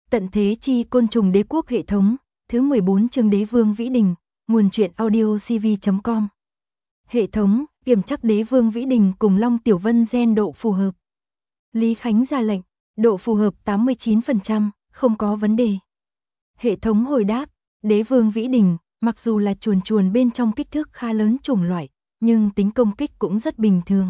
Tận thế chi côn trùng đế quốc hệ thống, thứ 14 chương đế vương Vĩ Đình, nguồn truyện audio cv.com. Hệ thống, kiểm chắc đế vương Vĩ Đình cùng Long Tiểu Vân gen độ phù hợp. Lý Khánh ra lệnh, độ phù hợp 89%, không có vấn đề. Hệ thống hồi đáp, đế vương Vĩ Đình, mặc dù là chuồn chuồn bên trong kích thước khá lớn chủng loại, nhưng tính công kích cũng rất bình thường.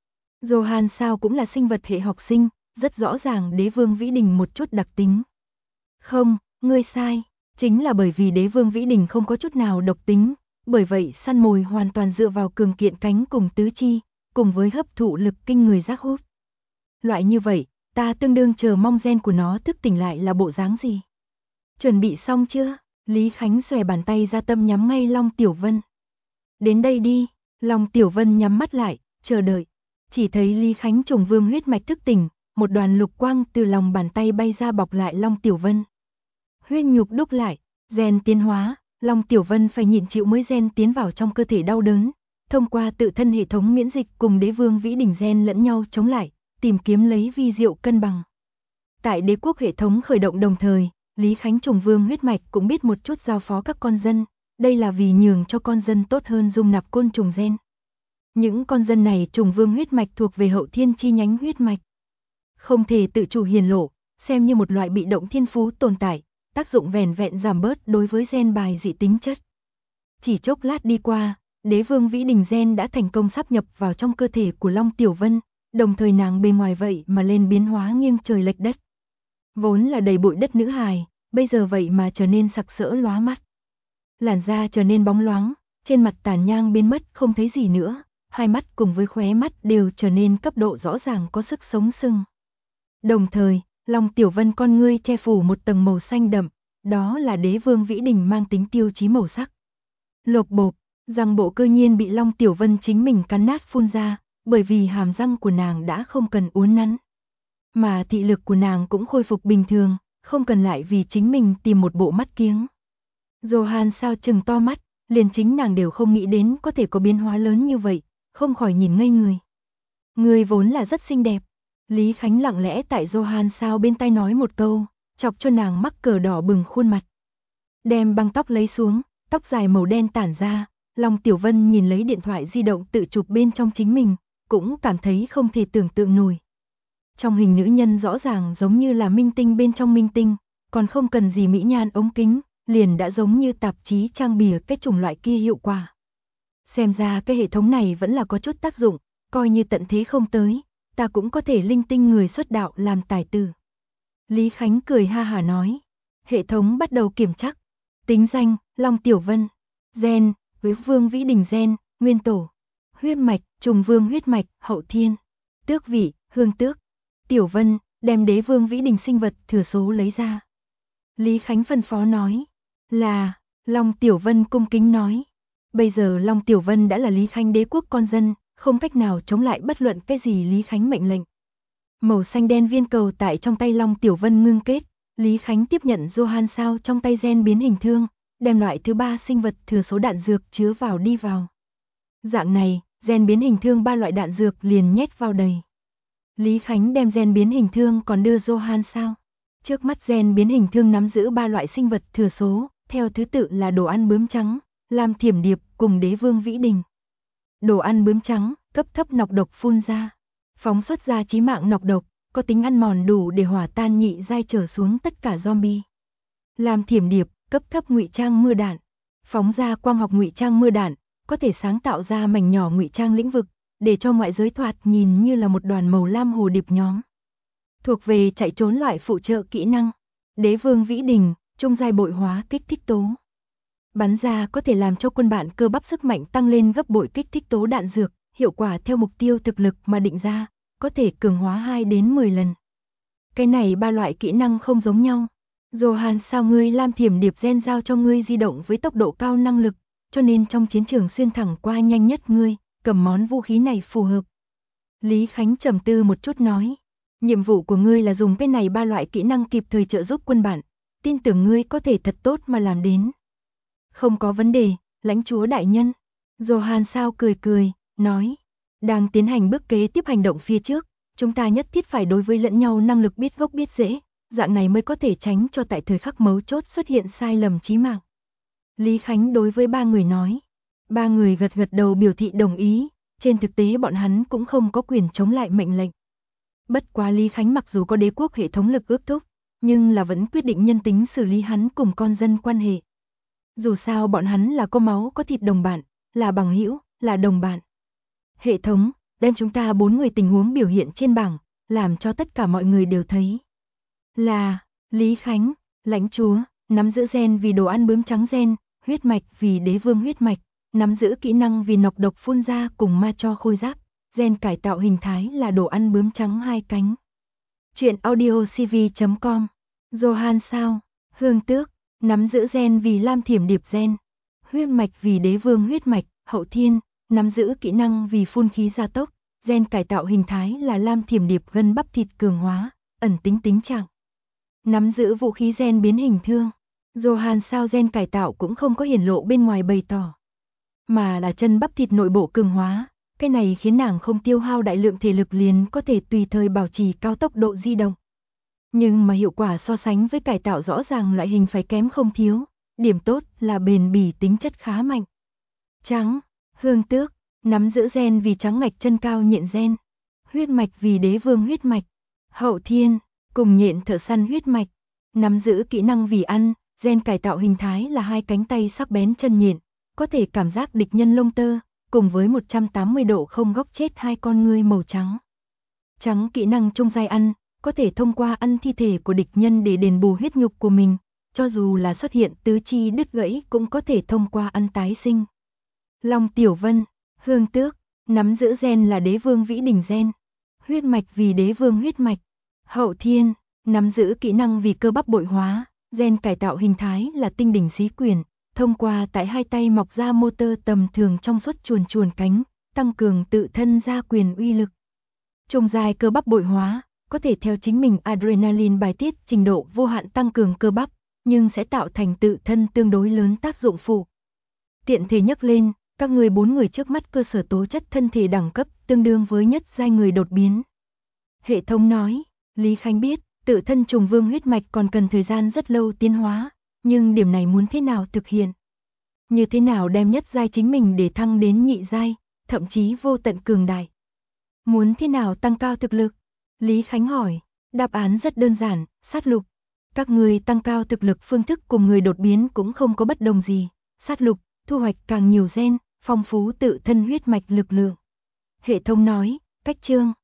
Johan sao cũng là sinh vật hệ học sinh, rất rõ ràng đế vương Vĩ Đình một chút đặc tính. Không, ngươi sai, chính là bởi vì đế vương Vĩ Đình không có chút nào độc tính, bởi vậy săn mồi hoàn toàn dựa vào cường kiện cánh cùng tứ chi, cùng với hấp thụ lực kinh người giác hút. Loại như vậy, ta tương đương chờ mong gen của nó thức tỉnh lại là bộ dáng gì. Chuẩn bị xong chưa? Lý Khánh xòe bàn tay ra tâm nhắm ngay Long Tiểu Vân. Đến đây đi, Long Tiểu Vân nhắm mắt lại, chờ đợi. Chỉ thấy Lý Khánh trùng vương huyết mạch thức tỉnh, một đoàn lục quang từ lòng bàn tay bay ra bọc lại Long Tiểu Vân. Huyết nhục đúc lại, gen tiến hóa, Long Tiểu Vân phải nhịn chịu mới gen tiến vào trong cơ thể đau đớn, thông qua tự thân hệ thống miễn dịch cùng đế vương Vĩ Đình gen lẫn nhau chống lại, tìm kiếm lấy vi diệu cân bằng. Tại đế quốc hệ thống khởi động đồng thời, Lý Khánh trùng vương huyết mạch cũng biết một chút giao phó các con dân, đây là vì nhường cho con dân tốt hơn dung nạp côn trùng gen. Những con dân này trùng vương huyết mạch thuộc về hậu thiên chi nhánh huyết mạch. Không thể tự chủ hiển lộ, xem như một loại bị động thiên phú tồn tại, tác dụng vẻn vẹn giảm bớt đối với gen bài dị tính chất. Chỉ chốc lát đi qua, đế vương Vĩ Đình gen đã thành công sáp nhập vào trong cơ thể của Long Tiểu Vân, đồng thời nàng bề ngoài vậy mà lên biến hóa nghiêng trời lệch đất. Vốn là đầy bụi đất nữ hài, bây giờ vậy mà trở nên sặc sỡ lóa mắt. Làn da trở nên bóng loáng, trên mặt tàn nhang biến mất không thấy gì nữa, hai mắt cùng với khóe mắt đều trở nên cấp độ rõ ràng có sức sống sưng. Đồng thời, Long Tiểu Vân con ngươi che phủ một tầng màu xanh đậm, đó là đế vương Vĩ Đình mang tính tiêu chí màu sắc. Lộp bộp, răng bộ cơ nhiên bị Long Tiểu Vân chính mình cắn nát phun ra, bởi vì hàm răng của nàng đã không cần uốn nắn. Mà thị lực của nàng cũng khôi phục bình thường, không cần lại vì chính mình tìm một bộ mắt kiếng. Johan sao trừng to mắt, liền chính nàng đều không nghĩ đến có thể có biến hóa lớn như vậy, không khỏi nhìn ngây người. Người vốn là rất xinh đẹp. Lý Khánh lặng lẽ tại Johan sao bên tai nói một câu, chọc cho nàng mắc cờ đỏ bừng khuôn mặt. Đem băng tóc lấy xuống, tóc dài màu đen tản ra, Long Tiểu Vân nhìn lấy điện thoại di động tự chụp bên trong chính mình, cũng cảm thấy không thể tưởng tượng nổi. Trong hình nữ nhân rõ ràng giống như là minh tinh bên trong minh tinh, còn không cần gì mỹ nhan ống kính, liền đã giống như tạp chí trang bìa cái chủng loại kia hiệu quả. Xem ra cái hệ thống này vẫn là có chút tác dụng, coi như tận thế không tới, ta cũng có thể linh tinh người xuất đạo làm tài tử. Lý Khánh cười ha hả nói. Hệ thống bắt đầu kiểm chắc. Tính danh, Long Tiểu Vân. Gen, với vương Vĩ Đình gen, nguyên tổ. Huyết mạch, trùng vương huyết mạch, hậu thiên. Tước vị, hương tước. Tiểu Vân, đem đế vương Vĩ Đình sinh vật thừa số lấy ra. Lý Khánh phân phó nói. Là, Long Tiểu Vân cung kính nói. Bây giờ Long Tiểu Vân đã là Lý Khánh đế quốc con dân, không cách nào chống lại bất luận cái gì Lý Khánh mệnh lệnh. Màu xanh đen viên cầu tại trong tay Long Tiểu Vân ngưng kết, Lý Khánh tiếp nhận Johan sao trong tay gen biến hình thương, đem loại thứ 3 sinh vật thừa số đạn dược chứa vào đi vào. Dạng này, gen biến hình thương 3 loại đạn dược liền nhét vào đầy. Lý Khánh đem gen biến hình thương còn đưa Johan sao. Trước mắt gen biến hình thương nắm giữ 3 loại sinh vật thừa số, theo thứ tự là đồ ăn bướm trắng, lam thiểm điệp cùng đế vương Vĩ Đình. Đồ ăn bướm trắng, cấp thấp nọc độc phun ra, phóng xuất ra chí mạng nọc độc, có tính ăn mòn đủ để hỏa tan nhị giai trở xuống tất cả zombie. Lam thiểm điệp, cấp thấp ngụy trang mưa đạn, phóng ra quang học ngụy trang mưa đạn, có thể sáng tạo ra mảnh nhỏ ngụy trang lĩnh vực, để cho ngoại giới thoạt nhìn như là một đoàn màu lam hồ điệp nhóm. Thuộc về chạy trốn loại phụ trợ kỹ năng. Đế vương Vĩ Đình, trung giai bội hóa kích thích tố. Bắn ra có thể làm cho quân bạn cơ bắp sức mạnh tăng lên gấp bội kích thích tố đạn dược, hiệu quả theo mục tiêu thực lực mà định ra, có thể cường hóa 2 đến 10 lần. Cái này 3 loại kỹ năng không giống nhau. Johan sao ngươi lam thiểm điệp gen giao cho ngươi di động với tốc độ cao năng lực, cho nên trong chiến trường xuyên thẳng qua nhanh nhất ngươi, cầm món vũ khí này phù hợp. Lý Khánh trầm tư một chút nói, nhiệm vụ của ngươi là dùng cái này 3 loại kỹ năng kịp thời trợ giúp quân bạn, tin tưởng ngươi có thể thật tốt mà làm đến. Không có vấn đề, lãnh chúa đại nhân. Johan sao cười cười, nói, đang tiến hành bước kế tiếp hành động phía trước, chúng ta nhất thiết phải đối với lẫn nhau năng lực biết gốc biết rễ, dạng này mới có thể tránh cho tại thời khắc mấu chốt xuất hiện sai lầm chí mạng. Lý Khánh đối với ba người nói. Ba người gật gật đầu biểu thị đồng ý, trên thực tế bọn hắn cũng không có quyền chống lại mệnh lệnh. Bất quá Lý Khánh mặc dù có đế quốc hệ thống lực ước thúc, nhưng là vẫn quyết định nhân tính xử lý hắn cùng con dân quan hệ. Dù sao bọn hắn là có máu có thịt đồng bạn, là bằng hữu, là đồng bạn. Hệ thống, đem chúng ta 4 người tình huống biểu hiện trên bảng, làm cho tất cả mọi người đều thấy. Là, Lý Khánh, lãnh chúa, nắm giữ gen vì đồ ăn bướm trắng gen, huyết mạch vì đế vương huyết mạch, nắm giữ kỹ năng vì nọc độc phun ra cùng ma cho khôi giáp, gen cải tạo hình thái là đồ ăn bướm trắng 2 cánh. Chuyện audio cv.com. Johan Sao, Hương Tước, nắm giữ gen vì lam thiểm điệp gen, huyết mạch vì đế vương huyết mạch, hậu thiên, nắm giữ kỹ năng vì phun khí gia tốc, gen cải tạo hình thái là lam thiểm điệp gân bắp thịt cường hóa, ẩn tính tính trạng. Nắm giữ vũ khí gen biến hình thương. Johan Sao gen cải tạo cũng không có hiển lộ bên ngoài bày tỏ, mà là chân bắp thịt nội bộ cường hóa, cái này khiến nàng không tiêu hao đại lượng thể lực liền có thể tùy thời bảo trì cao tốc độ di động. Nhưng mà hiệu quả so sánh với cải tạo rõ ràng loại hình phải kém không thiếu, điểm tốt là bền bỉ tính chất khá mạnh. Trắng, Hương Tước, nắm giữ gen vì trắng ngạch chân cao nhện gen, huyết mạch vì đế vương huyết mạch, hậu thiên, cùng nhện thợ săn huyết mạch, nắm giữ kỹ năng vì ăn, gen cải tạo hình thái là 2 cánh tay sắc bén chân nhện, có thể cảm giác địch nhân lông tơ, cùng với 180 độ không góc chết 2 con ngươi màu trắng. Trắng kỹ năng trung giai ăn, có thể thông qua ăn thi thể của địch nhân để đền bù huyết nhục của mình, cho dù là xuất hiện tứ chi đứt gãy cũng có thể thông qua ăn tái sinh. Long Tiểu Vân, Hương Tước, nắm giữ gen là đế vương vĩ đỉnh gen, huyết mạch vì đế vương huyết mạch, hậu thiên, nắm giữ kỹ năng vì cơ bắp bội hóa, gen cải tạo hình thái là tinh đỉnh xí quyền, thông qua tại 2 tay mọc ra motor tầm thường trong suốt chuồn chuồn cánh, tăng cường tự thân ra quyền uy lực. Trung giai cơ bắp bội hóa, có thể theo chính mình adrenaline bài tiết trình độ vô hạn tăng cường cơ bắp, nhưng sẽ tạo thành tự thân tương đối lớn tác dụng phụ. Tiện thể nhắc lên, các người 4 người trước mắt cơ sở tố chất thân thể đẳng cấp tương đương với nhất giai người đột biến. Hệ thống nói, Lý Khánh biết, tự thân trùng vương huyết mạch còn cần thời gian rất lâu tiến hóa, nhưng điểm này muốn thế nào thực hiện? Như thế nào đem nhất giai chính mình để thăng đến nhị giai, thậm chí vô tận cường đại? Muốn thế nào tăng cao thực lực? Lý Khánh hỏi, đáp án rất đơn giản, sát lục. Các người tăng cao thực lực phương thức cùng người đột biến cũng không có bất đồng gì. Sát lục, thu hoạch càng nhiều gen, phong phú tự thân huyết mạch lực lượng. Hệ thống nói, cách chương.